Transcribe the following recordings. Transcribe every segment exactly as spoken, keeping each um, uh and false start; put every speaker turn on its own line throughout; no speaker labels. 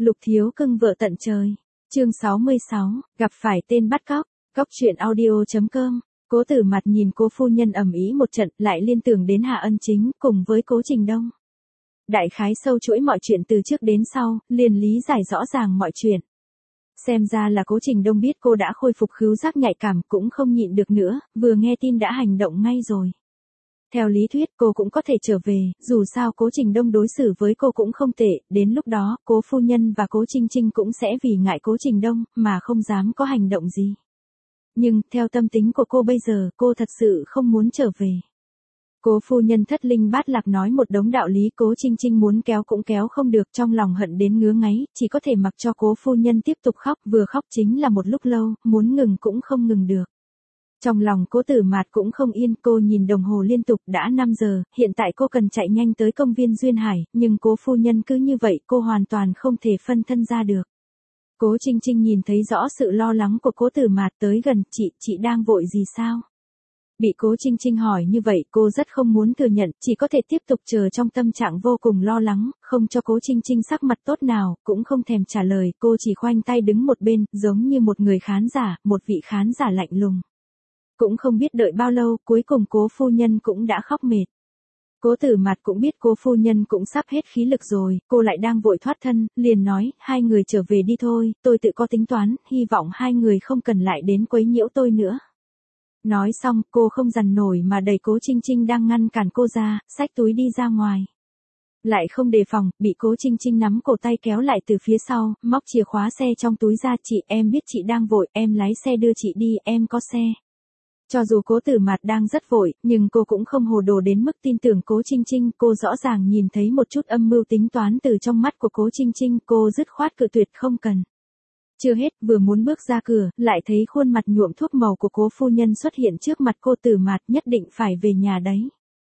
Lục thiếu cưng vợ tận trời. Chương sáu mươi sáu, gặp phải tên bắt cóc. Cóc truyện audio chấm com. Cố Tử Mặt nhìn Cố phu nhân ầm ĩ một trận, lại liên tưởng đến Hạ Ân Chính cùng với Cố Trình Đông. Đại khái sâu chuỗi mọi chuyện từ trước đến sau, liền lý giải rõ ràng mọi chuyện. Xem ra là Cố Trình Đông biết cô đã khôi phục khứu giác nhạy cảm, cũng không nhịn được nữa, vừa nghe tin đã hành động ngay rồi. Theo lý thuyết cô cũng có thể trở về, dù sao Cố Trình Đông đối xử với cô cũng không tệ, đến lúc đó, Cố phu nhân và Cố Trinh Trinh cũng sẽ vì ngại Cố Trình Đông, mà không dám có hành động gì. Nhưng, theo tâm tính của cô bây giờ, cô thật sự không muốn trở về. Cố phu nhân thất linh bát lạc nói một đống đạo lý, Cố Trinh Trinh muốn kéo cũng kéo không được, trong lòng hận đến ngứa ngáy, chỉ có thể mặc cho Cố phu nhân tiếp tục khóc, vừa khóc chính là một lúc lâu, muốn ngừng cũng không ngừng được. Trong lòng Cố Tử Mạt cũng không yên, cô nhìn đồng hồ liên tục đã năm giờ, hiện tại cô cần chạy nhanh tới công viên Duyên Hải, nhưng Cố phu nhân cứ như vậy, cô hoàn toàn không thể phân thân ra được. Cố Trinh Trinh nhìn thấy rõ sự lo lắng của Cố Tử Mạt tới gần, chị, chị đang vội gì sao? Bị Cố Trinh Trinh hỏi như vậy, cô rất không muốn thừa nhận, chỉ có thể tiếp tục chờ trong tâm trạng vô cùng lo lắng, không cho Cố Trinh Trinh sắc mặt tốt nào, cũng không thèm trả lời, cô chỉ khoanh tay đứng một bên, giống như một người khán giả, một vị khán giả lạnh lùng. Cũng không biết đợi bao lâu, cuối cùng Cố phu nhân cũng đã khóc mệt. Cố Tử Mạt cũng biết Cố phu nhân cũng sắp hết khí lực rồi, cô lại đang vội thoát thân, liền nói, hai người trở về đi thôi, tôi tự có tính toán, hy vọng hai người không cần lại đến quấy nhiễu tôi nữa. Nói xong, cô không dằn nổi mà đẩy Cố Trinh Trinh đang ngăn cản cô ra, xách túi đi ra ngoài. Lại không đề phòng, bị Cố Trinh Trinh nắm cổ tay kéo lại từ phía sau, móc chìa khóa xe trong túi ra, chị, em biết chị đang vội, em lái xe đưa chị đi, em có xe. Cho dù Cố Tử Mạt đang rất vội, nhưng cô cũng không hồ đồ đến mức tin tưởng Cố Trinh Trinh, cô rõ ràng nhìn thấy một chút âm mưu tính toán từ trong mắt của Cố Trinh Trinh, cô dứt khoát cự tuyệt không cần. Chưa hết, vừa muốn bước ra cửa, lại thấy khuôn mặt nhuộm thuốc màu của Cố phu nhân xuất hiện trước mặt cô Tử Mạt, nhất định phải về nhà đấy.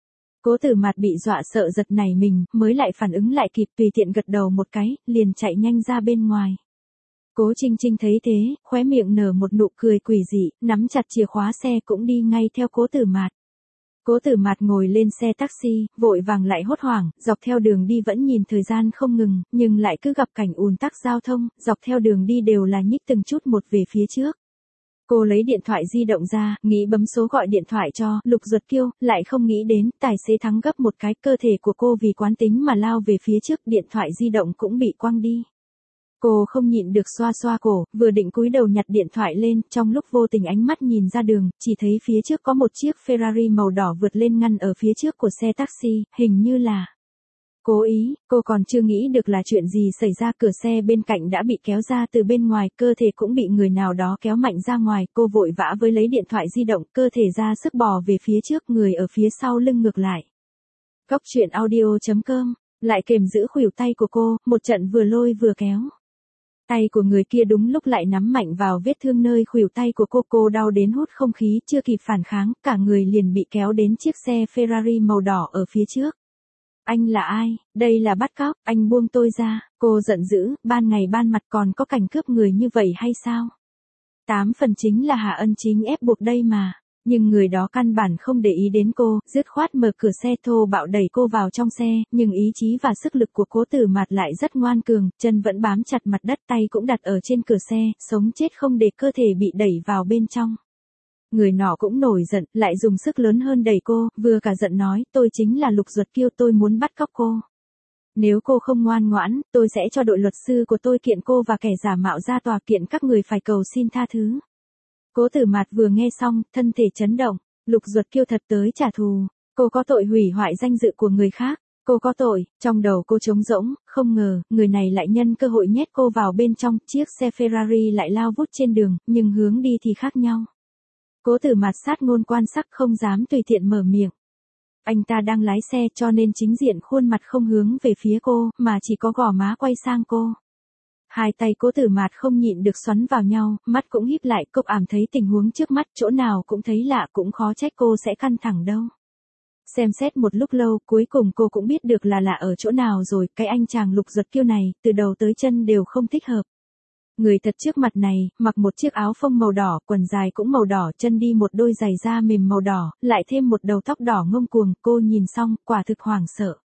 Cố Tử Mạt bị dọa sợ giật nảy mình, mới lại phản ứng lại kịp, tùy tiện gật đầu một cái, liền chạy nhanh ra bên ngoài. Cố Trinh Trinh thấy thế, khóe miệng nở một nụ cười quỷ dị, nắm chặt chìa khóa xe cũng đi ngay theo Cố Tử Mạt. Cố Tử Mạt ngồi lên xe taxi, vội vàng lại hốt hoảng, dọc theo đường đi vẫn nhìn thời gian không ngừng, nhưng lại cứ gặp cảnh ùn tắc giao thông, dọc theo đường đi đều là nhích từng chút một về phía trước. Cô lấy điện thoại di động ra, nghĩ bấm số gọi điện thoại cho Lục Duật Kiêu, lại không nghĩ đến, tài xế thắng gấp một cái, cơ thể của cô vì quán tính mà lao về phía trước, điện thoại di động cũng bị quăng đi. Cô không nhịn được xoa xoa cổ, vừa định cúi đầu nhặt điện thoại lên, trong lúc vô tình ánh mắt nhìn ra đường, chỉ thấy phía trước có một chiếc Ferrari màu đỏ vượt lên ngăn ở phía trước của xe taxi, hình như là cố ý. Cô còn chưa nghĩ được là chuyện gì xảy ra, cửa xe bên cạnh đã bị kéo ra từ bên ngoài, cơ thể cũng bị người nào đó kéo mạnh ra ngoài, cô vội vã với lấy điện thoại di động, cơ thể ra sức bò về phía trước, người ở phía sau lưng ngược lại. Cóc truyện audio chấm com, lại kềm giữ khuỷu tay của cô, một trận vừa lôi vừa kéo. Tay của người kia đúng lúc lại nắm mạnh vào vết thương nơi khuỷu tay của cô, cô đau đến hút không khí, chưa kịp phản kháng, cả người liền bị kéo đến chiếc xe Ferrari màu đỏ ở phía trước. Anh là ai? Đây là bắt cóc, anh buông tôi ra. Cô giận dữ, ban ngày ban mặt còn có cảnh cướp người như vậy hay sao? Tám phần chính là Hạ Ân Chính ép buộc đây mà. Nhưng người đó căn bản không để ý đến cô, dứt khoát mở cửa xe thô bạo đẩy cô vào trong xe, nhưng ý chí và sức lực của Cố Tử Mạt lại rất ngoan cường, chân vẫn bám chặt mặt đất, tay cũng đặt ở trên cửa xe, sống chết không để cơ thể bị đẩy vào bên trong. Người nọ cũng nổi giận, lại dùng sức lớn hơn đẩy cô, vừa cả giận nói, tôi chính là Lục Duật Kiêu, tôi muốn bắt cóc cô. Nếu cô không ngoan ngoãn, tôi sẽ cho đội luật sư của tôi kiện cô và kẻ giả mạo ra tòa, kiện các người phải cầu xin tha thứ. Cố Tử Mạt vừa nghe xong, thân thể chấn động, Lục Duật Kiêu thật tới trả thù, cô có tội hủy hoại danh dự của người khác, cô có tội, trong đầu cô trống rỗng, không ngờ, người này lại nhân cơ hội nhét cô vào bên trong, chiếc xe Ferrari lại lao vút trên đường, nhưng hướng đi thì khác nhau. Cố Tử Mạt sát ngôn quan sắc, không dám tùy tiện mở miệng. Anh ta đang lái xe cho nên chính diện khuôn mặt không hướng về phía cô, mà chỉ có gò má quay sang cô. Hai tay Cố Tử Mạt không nhịn được xoắn vào nhau, mắt cũng híp lại, cô ảm thấy tình huống trước mắt, chỗ nào cũng thấy lạ, cũng khó trách cô sẽ căng thẳng đâu. Xem xét một lúc lâu, cuối cùng cô cũng biết được là lạ ở chỗ nào rồi, cái anh chàng Lục Duật Kiêu này, từ đầu tới chân đều không thích hợp. Người thật trước mặt này, mặc một chiếc áo phông màu đỏ, quần dài cũng màu đỏ, chân đi một đôi giày da mềm màu đỏ, lại thêm một đầu tóc đỏ ngông cuồng, cô nhìn xong, quả thực hoảng sợ.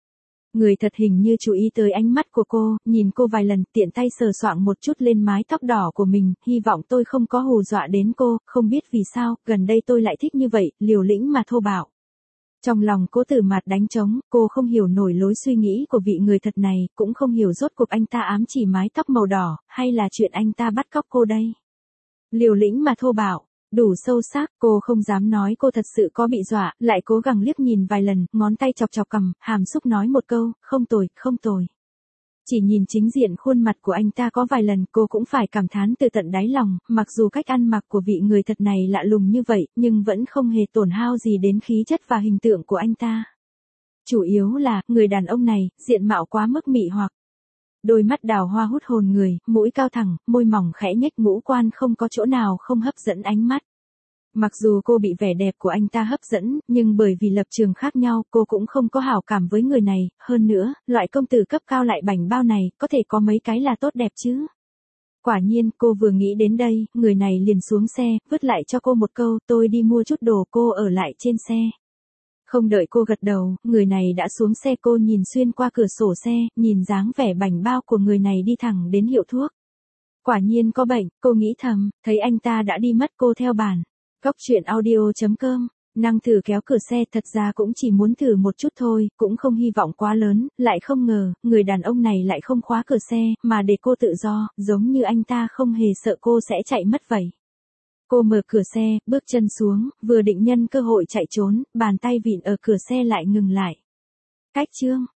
Người thật hình như chú ý tới ánh mắt của cô, nhìn cô vài lần, tiện tay sờ soạng một chút lên mái tóc đỏ của mình, hy vọng tôi không có hù dọa đến cô, không biết vì sao, gần đây tôi lại thích như vậy, liều lĩnh mà thô bạo. Trong lòng Cố Tử Mạt đánh trống, cô không hiểu nổi lối suy nghĩ của vị người thật này, cũng không hiểu rốt cuộc anh ta ám chỉ mái tóc màu đỏ, hay là chuyện anh ta bắt cóc cô đây. Liều lĩnh mà thô bạo. Đủ sâu sắc, cô không dám nói cô thật sự có bị dọa, lại cố gắng liếc nhìn vài lần, ngón tay chọc chọc cằm, hàm xúc nói một câu, không tồi, không tồi. Chỉ nhìn chính diện khuôn mặt của anh ta có vài lần cô cũng phải cảm thán từ tận đáy lòng, mặc dù cách ăn mặc của vị người thật này lạ lùng như vậy, nhưng vẫn không hề tổn hao gì đến khí chất và hình tượng của anh ta. Chủ yếu là, người đàn ông này, diện mạo quá mức mị hoặc. Đôi mắt đào hoa hút hồn người, mũi cao thẳng, môi mỏng khẽ nhếch, ngũ quan không có chỗ nào không hấp dẫn ánh mắt. Mặc dù cô bị vẻ đẹp của anh ta hấp dẫn, nhưng bởi vì lập trường khác nhau, cô cũng không có hảo cảm với người này, hơn nữa, loại công tử cấp cao lại bảnh bao này, có thể có mấy cái là tốt đẹp chứ. Quả nhiên, cô vừa nghĩ đến đây, người này liền xuống xe, vứt lại cho cô một câu, tôi đi mua chút đồ, cô ở lại trên xe. Không đợi cô gật đầu, người này đã xuống xe, cô nhìn xuyên qua cửa sổ xe, nhìn dáng vẻ bảnh bao của người này đi thẳng đến hiệu thuốc. Quả nhiên có bệnh, cô nghĩ thầm, thấy anh ta đã đi mất cô theo bản. Góc truyện audio chấm com, năng thử kéo cửa xe, thật ra cũng chỉ muốn thử một chút thôi, cũng không hy vọng quá lớn, lại không ngờ, người đàn ông này lại không khóa cửa xe, mà để cô tự do, giống như anh ta không hề sợ cô sẽ chạy mất vậy. Cô mở cửa xe, bước chân xuống, vừa định nhân cơ hội chạy trốn, bàn tay vịn ở cửa xe lại ngừng lại. Cách chương